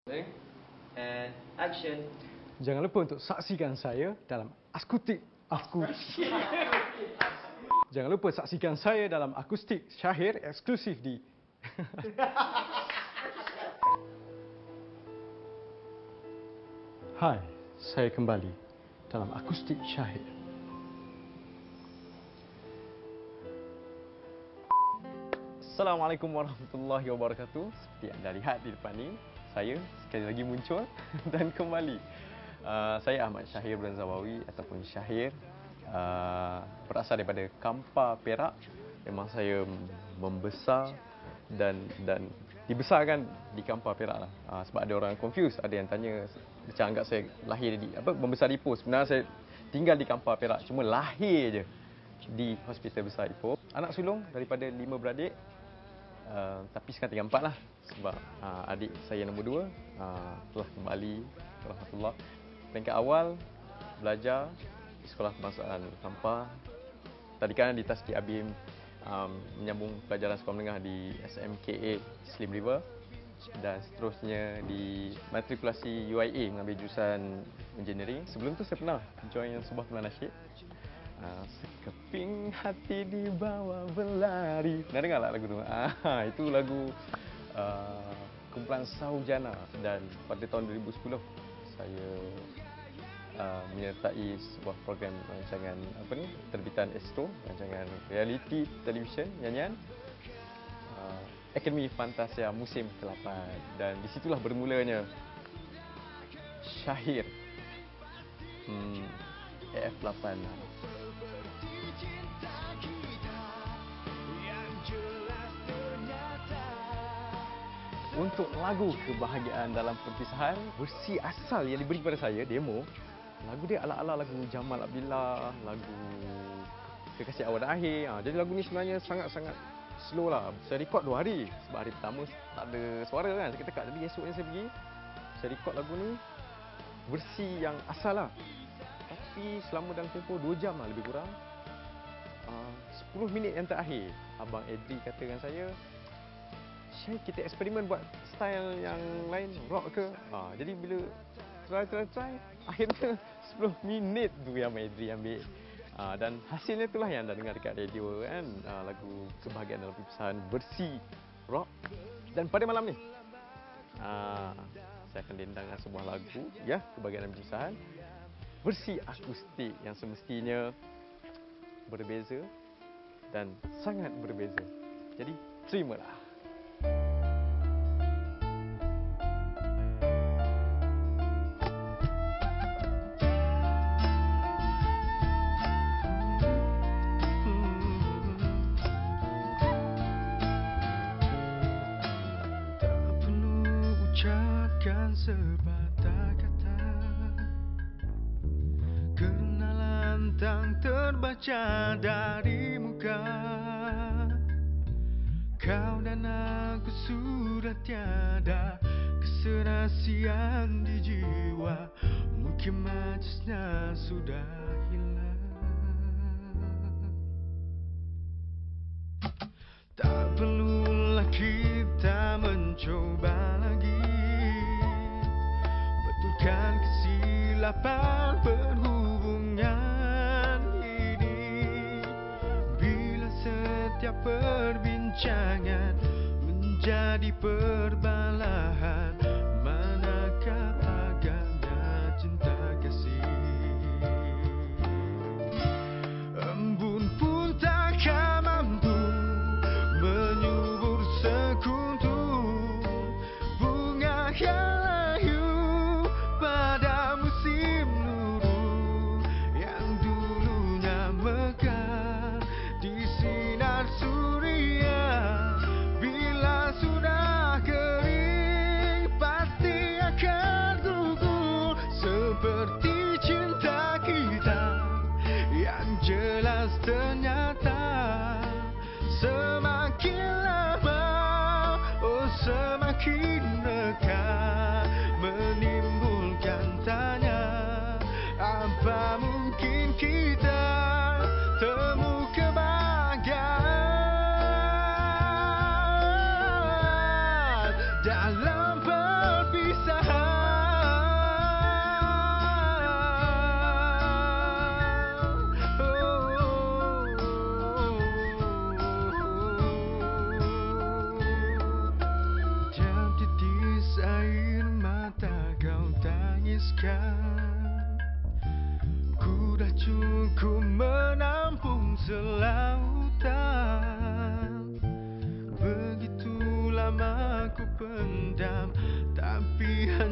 And action. Jangan lupa untuk saksikan saya dalam Jangan lupa saksikan saya dalam Akustik Syahir eksklusif di Hai, saya kembali dalam Akustik Syahir. Assalamualaikum warahmatullahi wabarakatuh. Seperti anda lihat di depan ni, saya sekali lagi muncul dan kembali. Saya Ahmad Syahir Branzawawi ataupun Syahir, berasal daripada Kampar, Perak. Memang saya membesar dan dibesarkan di Kampar, Perak lah. Sebab ada orang confuse, ada yang tanya macam anggap saya lahir membesar di Ipoh. Sebenarnya saya tinggal di Kampar, Perak, cuma lahir je di Hospital Besar Ipoh. Anak sulung daripada 5 beradik. Tapi sekarang tinggal 4 lah. Sebab adik saya nombor 2 telah kembali, alhamdulillah. Peringkat awal belajar di Sekolah Kebangsaan Kampar. Tadikan di Tasjid Abim, menyambung pelajaran sekolah menengah di SMKA Slim River. Dan seterusnya di matrikulasi UIA mengambil jurusan engineering. Sebelum tu saya pernah join sebuah kumpulan nasyid. Sekeping hati dibawa berlari. Pernah dengar tak lagu tu? Itu lagu kumpulan Saujana. Dan pada tahun 2010 saya menyertai sebuah program rancangan terbitan Astro, rancangan reality television nyanyian Akademi Fantasia musim ke-8. Dan disitulah bermulanya Syahir AF8. Untuk lagu Kebahagiaan Dalam Perpisahan, versi asal yang diberi kepada saya, demo, lagu dia ala-ala lagu Jamal Abdillah, lagu Kekasih Awal dan Akhir. Jadi lagu ni sebenarnya sangat-sangat slow lah. Saya rekod 2 hari. Sebab hari pertama tak ada suara kan, saya tekak. Jadi esoknya saya pergi, saya rekod lagu ni versi yang asal lah. Tapi selama dalam tempoh 2 jam lah lebih kurang. 10 minit yang terakhir, Abang Edri kata dengan saya, Syahir, kita eksperimen buat style yang lain, rock ke? Jadi bila try, akhirnya 10 minit tu yang Abang Edri ambil. Dan hasilnya itulah yang anda dengar dekat radio kan, lagu Kebahagiaan Dalam Perpisahan versi rock. Dan pada malam ni, saya akan dendangkan sebuah lagu, ya, Kebahagiaan Dalam Perpisahan versi akustik yang semestinya berbeza dan sangat berbeza. Jadi, terimalah. Sepatah kata, kerana lantang terbaca dari muka. Kau dan aku sudah tiada keserasian di jiwa. Mungkin majlisnya sudah hilang. Tak perlulah kita mencoba lagi betulkan kesilapan perhubungan ini. Bila setiap perbincangan menjadi perbalahan, manakah agaknya cinta kasih? Embun pun takkan mampu menyubur sekuntum bunga yang layu pada musim luruh yang dulunya mekar di sinar surya. Bila sudah kering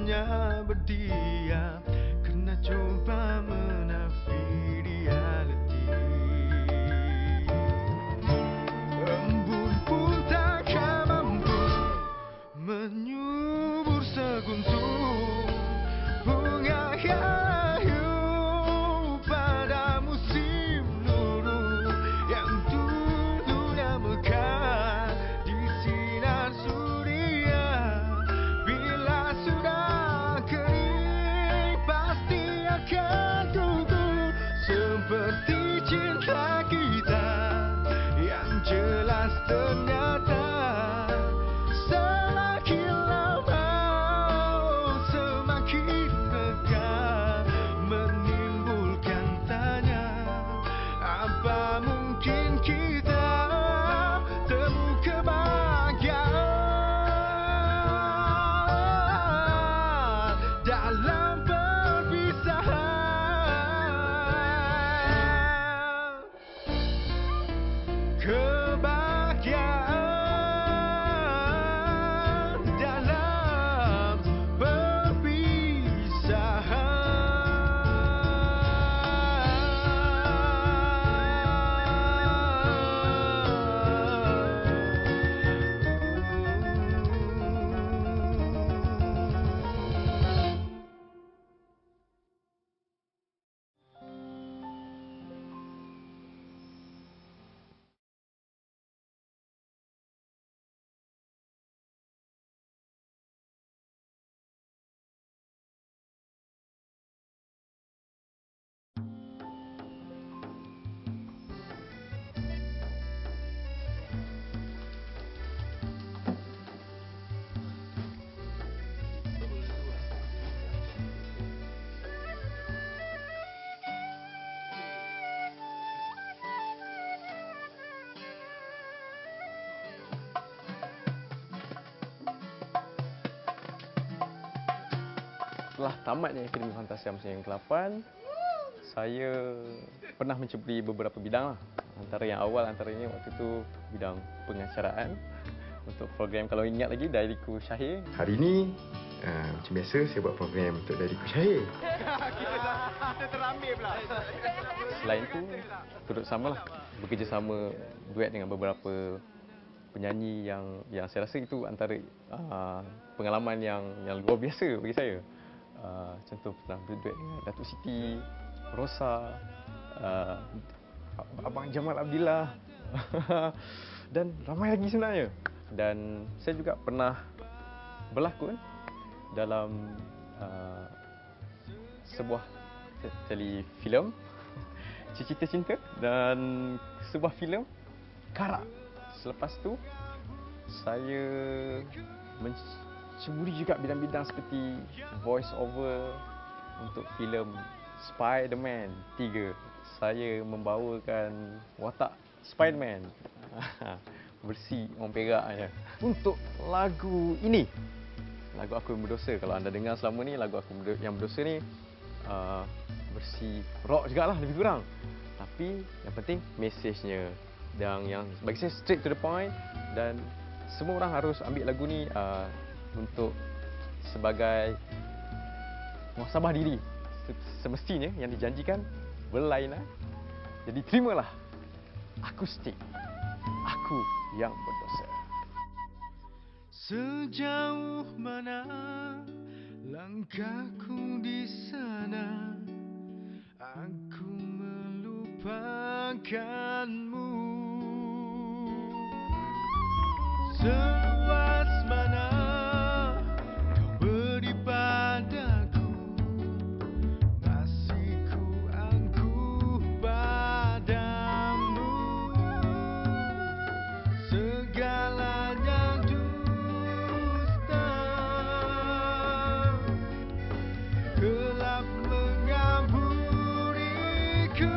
hanya berdiam karena coba menafi dia letih. Embun pun takkan mampu menyubur seguntung bunga kayu pada musim luruh yang dulunya mekar di sinar surya. Bila sudah kering pasti akan gugur seperti cinta kita yang jelas ternyata semakin lama semakin megah, menimbulkan tanya apa mungkin kita temu kebahagiaan dalam perpisahan. Kebahagiaan dalam perpisahan. Setelah tamatnya Akademi Fantasia musim yang ke-8, saya pernah menceburi beberapa bidang lah. Antara yang awal antaranya waktu itu bidang pengacaraan untuk program, kalau ingat lagi, Dairiku Syahir. Hari ini macam biasa saya buat program untuk Dairiku Syahir. Selain itu, turut samalah bekerjasama duet dengan beberapa penyanyi yang saya rasa itu antara pengalaman yang luar biasa bagi saya. Contoh pernah berduet dengan Datuk Siti, Rosa, Abang Jamal Abdillah dan ramai lagi sebenarnya. Dan saya juga pernah berlakon dalam sebuah telefilm Cita Cinta dan sebuah filem Karak. Selepas tu saya menceburi juga bidang-bidang seperti voice over untuk filem Spider-Man 3. Saya membawakan watak Spider-Man. Bersih orang peraknya. Untuk lagu ini, lagu Aku Yang Berdosa, kalau anda dengar selama ni, lagu Aku Yang Berdosa ni bersih rock jugalah lebih kurang. Tapi yang penting mesejnya, dan yang bagi saya straight to the point, dan semua orang harus ambil lagu ni untuk sebagai muhasabah diri. Semestinya yang dijanjikan berlainan. Jadi terimalah akustik Aku Yang Berdosa. Sejauh mana langkahku di sana, aku melupakanmu. Seluas mana kau beri padaku, masih ku angkuh padamu. Segalanya dusta, gelap mengaburiku.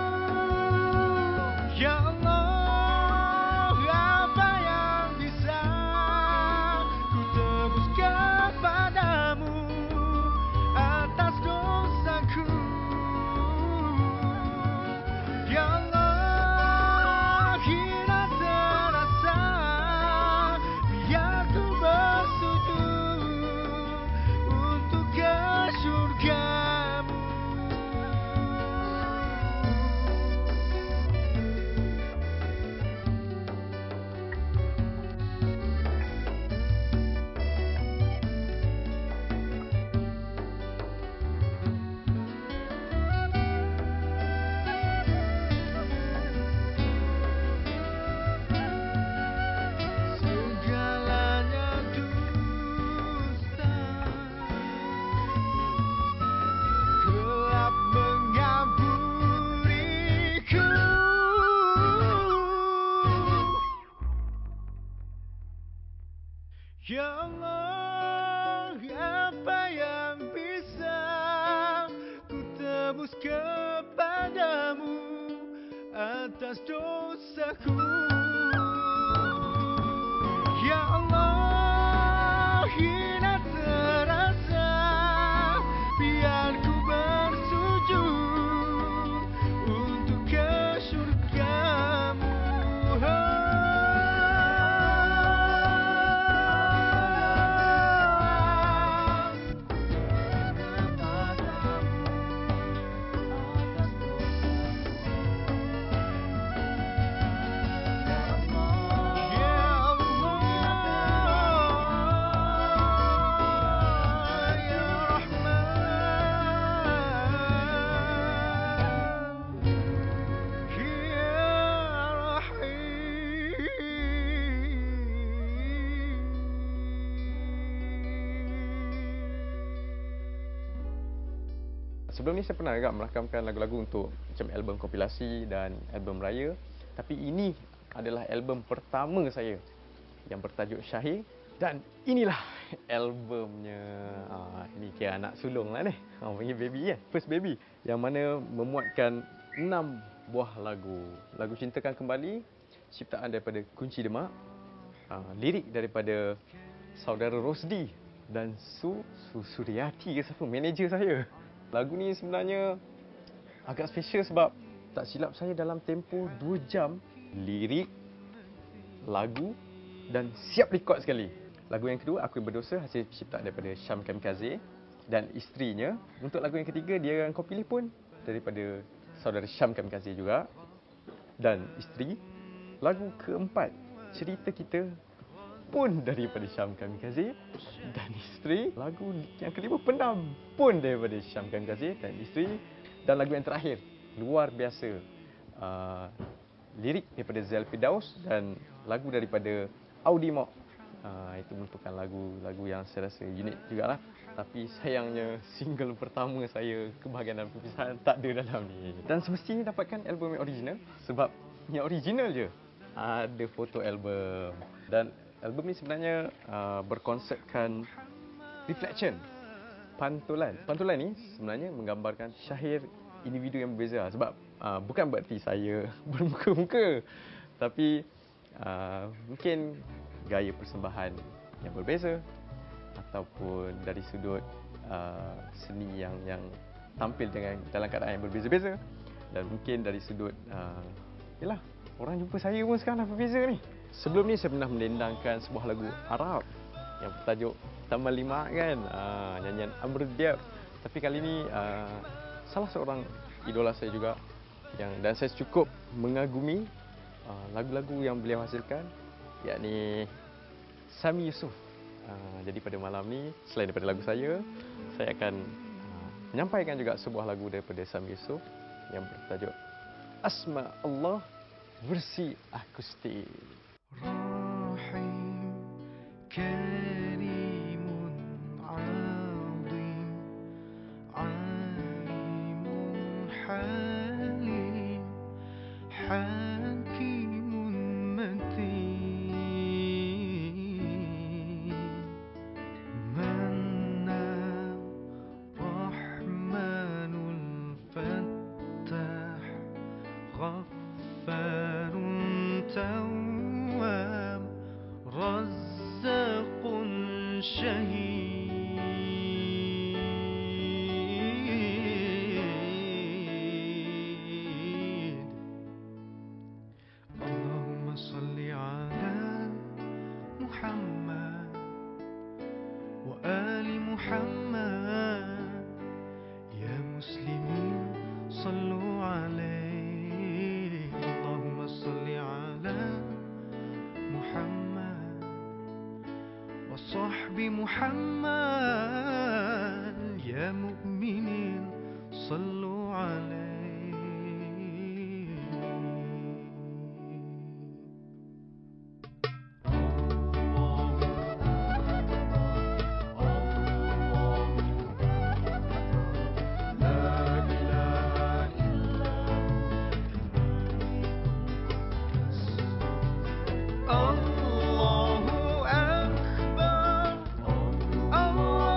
Ya Allah, apa yang bisa atas dosaku. Ya Allah, hina terasa, biar ku bersujud untuk ke syurgamu. Sebelum ni saya pernah juga merakamkan lagu-lagu untuk macam album kompilasi dan album raya. Tapi ini adalah album pertama saya yang bertajuk Syahir. Dan inilah albumnya. Ini kira anak sulung lah ni. Panggil baby kan? First baby. Yang mana memuatkan 6 buah lagu. Lagu Cintakan Kembali, ciptaan daripada Kunci Demak. Lirik daripada saudara Rosdi dan Suryati ke siapa? Manager saya. Lagu ni sebenarnya agak special sebab tak silap saya dalam tempoh 2 jam lirik, lagu dan siap rekod sekali. Lagu yang kedua, Aku Yang Berdosa, hasil ciptaan daripada Syam Kamikaze dan isterinya. Untuk lagu yang ketiga, Dia Yang Kau Pilih pun daripada saudara Syam Kamikaze juga dan isteri. Lagu keempat, Cerita Kita pun daripada Syam Kamikaze dan isteri. Lagu yang kelima, Pendam pun daripada Syam Kamikaze dan isteri. Dan lagu yang terakhir, luar biasa, lirik daripada Zail Firdaus dan lagu daripada Audi Mok. Itu merupakan lagu-lagu yang saya rasa unik jugalah. Tapi sayangnya single pertama saya, Kebahagiaan dan Perpisahan, tak ada dalam ni. Dan semestinya dapatkan album yang original sebab yang original je ada foto album. Dan album ni sebenarnya berkonsepkan reflection, pantulan. Pantulan ni sebenarnya menggambarkan syahir individu yang berbeza. Sebab bukan berarti saya bermuka-muka, tapi mungkin gaya persembahan yang berbeza ataupun dari sudut seni yang tampil dalam keadaan yang berbeza-beza, dan mungkin dari sudut yalah, orang jumpa saya pun sekarang dah berbeza ni. Sebelum ni saya pernah mendendangkan sebuah lagu Arab yang bertajuk Taman Lima kan, nyanyian Amr Diab. Tapi kali ni salah seorang idola saya juga dan saya cukup mengagumi lagu-lagu yang beliau hasilkan, yakni Sami Yusof. Jadi pada malam ni, selain daripada lagu saya akan menyampaikan juga sebuah lagu daripada Sami Yusof yang bertajuk Asma Allah versi akustik. رحيم كريم عظيم عليم حليم حكيم متين منان رحمن الفتاح غفار تواب رزاق شهيد اللهم صل على محمد وآل محمد يا مسلمين صلوا عليه اللهم صل على محمد وصحب محمد يا مؤمنين صلوا عليه الله أكبر الله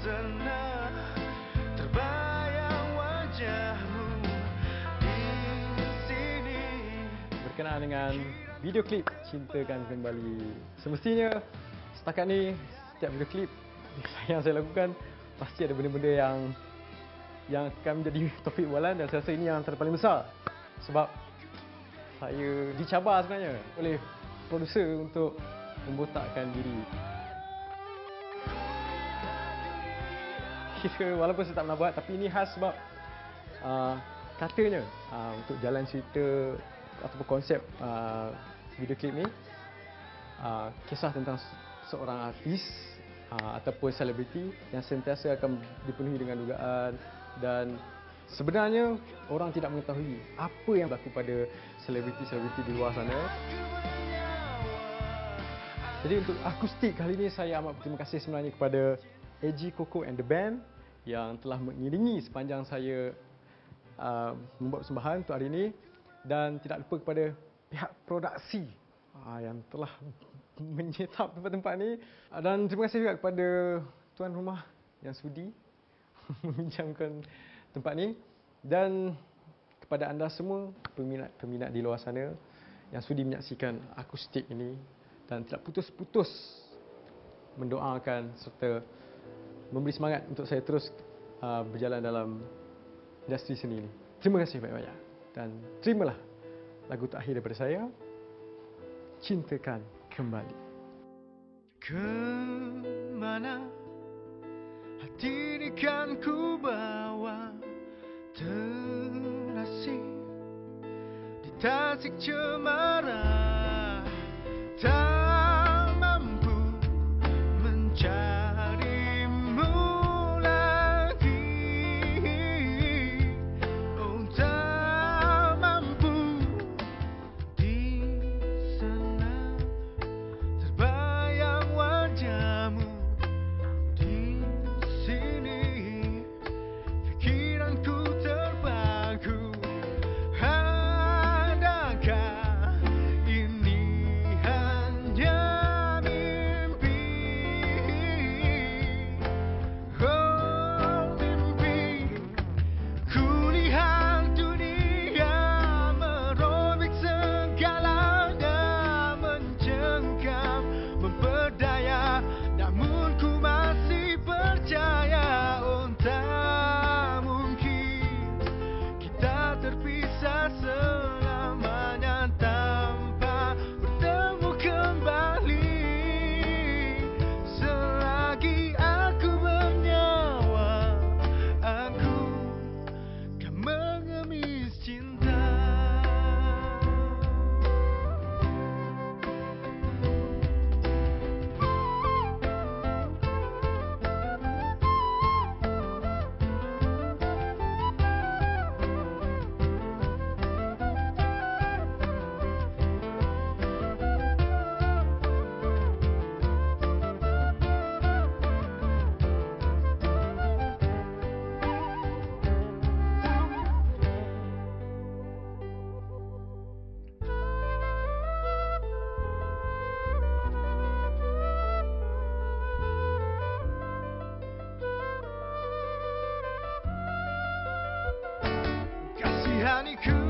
sana terbayang wajahmu di sini. Berkenaan dengan video klip Cintakan Kembali. Semestinya setakat ni setiap video klip yang saya lakukan pasti ada benda-benda yang akan menjadi topik bualan, dan saya rasa ini yang terpaling besar. Sebab saya dicabar sebenarnya oleh produser untuk membotakkan diri. Walaupun saya tak pernah buat, tapi ini khas sebab katanya untuk jalan cerita ataupun konsep video klip ni, kisah tentang seorang artis ataupun selebriti yang sentiasa akan dipenuhi dengan dugaan, dan sebenarnya orang tidak mengetahui apa yang berlaku pada selebriti-selebriti di luar sana. Jadi untuk akustik kali ini saya amat berterima kasih sebenarnya kepada AG Coco and the Band yang telah mengiringi sepanjang saya membuat persembahan untuk hari ini, dan tidak lupa kepada pihak produksi yang telah menyetap tempat-tempat ni, dan terima kasih juga kepada tuan rumah yang sudi meminjamkan tempat ni, dan kepada anda semua peminat-peminat di luar sana yang sudi menyaksikan akustik ini dan tidak putus-putus mendoakan serta memberi semangat untuk saya terus berjalan dalam industri seni ini. Terima kasih banyak-banyak, dan terimalah lagu terakhir daripada saya, Cintakan Kembali. Kemana hati ini kan ku bawa terasing di tasik cemara, tak mampu mencarimu lagi. Oh, tak mampu di sana terbayang wajahmu di sini. Pikiranku terpaku, adakah ini hanya mimpi? Oh, mimpi. Kulihat dunia merobek segalanya, mencengkam, memperdaya, namun ku masih percaya. Oh, tak mungkin kita terpisah selamanya tanpa bertemu kembali. Selagi aku bernyawa, aku kan mengemis cinta. Kasihaniku,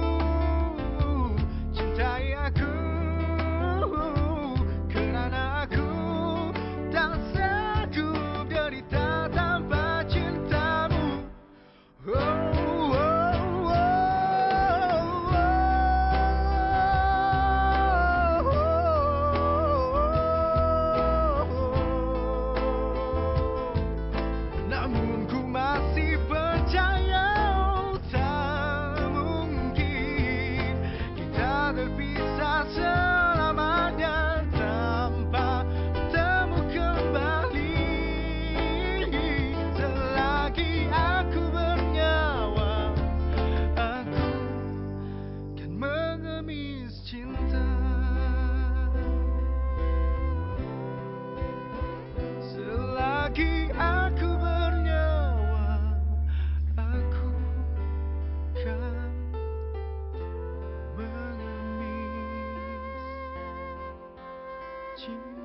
cintai aku, kerana aku tak sanggup derita tanpa cintamu. Oh, oh, oh, namun ku masih percaya. Terpisah selamanya tanpa bertemu kembali. Selagi aku bernyawa, aku kan mengemis cinta. Selagi aku bernyawa, aku kan mengemis cinta.